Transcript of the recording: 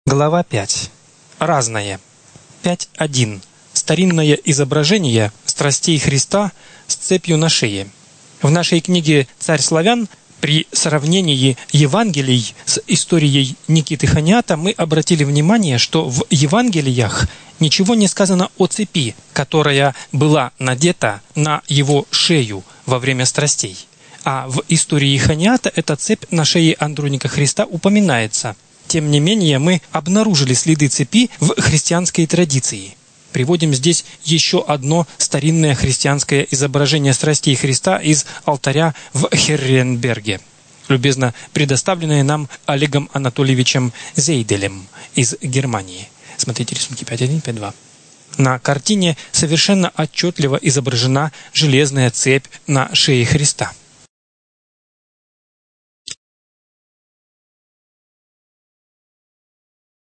Глава 5. Разное. 5.1. Старинное изображение страстей Христа с цепью на шее. В нашей книге «Царь славян» при сравнении Евангелий с историей Никиты Ханята мы обратили внимание, что в Евангелиях ничего не сказано о цепи, которая была надета на его шею во время страстей. А в истории Ханята эта цепь на шее Андроника Христа упоминается. Тем не менее, мы обнаружили следы цепи в христианской традиции. Приводим здесь еще одно старинное христианское изображение страстей Христа из алтаря в Херренберге, любезно предоставленное нам Олегом Анатольевичем Зейделем из Германии. Смотрите рисунки 5.1, 5.2. На картине совершенно отчетливо изображена железная цепь на шее Христа.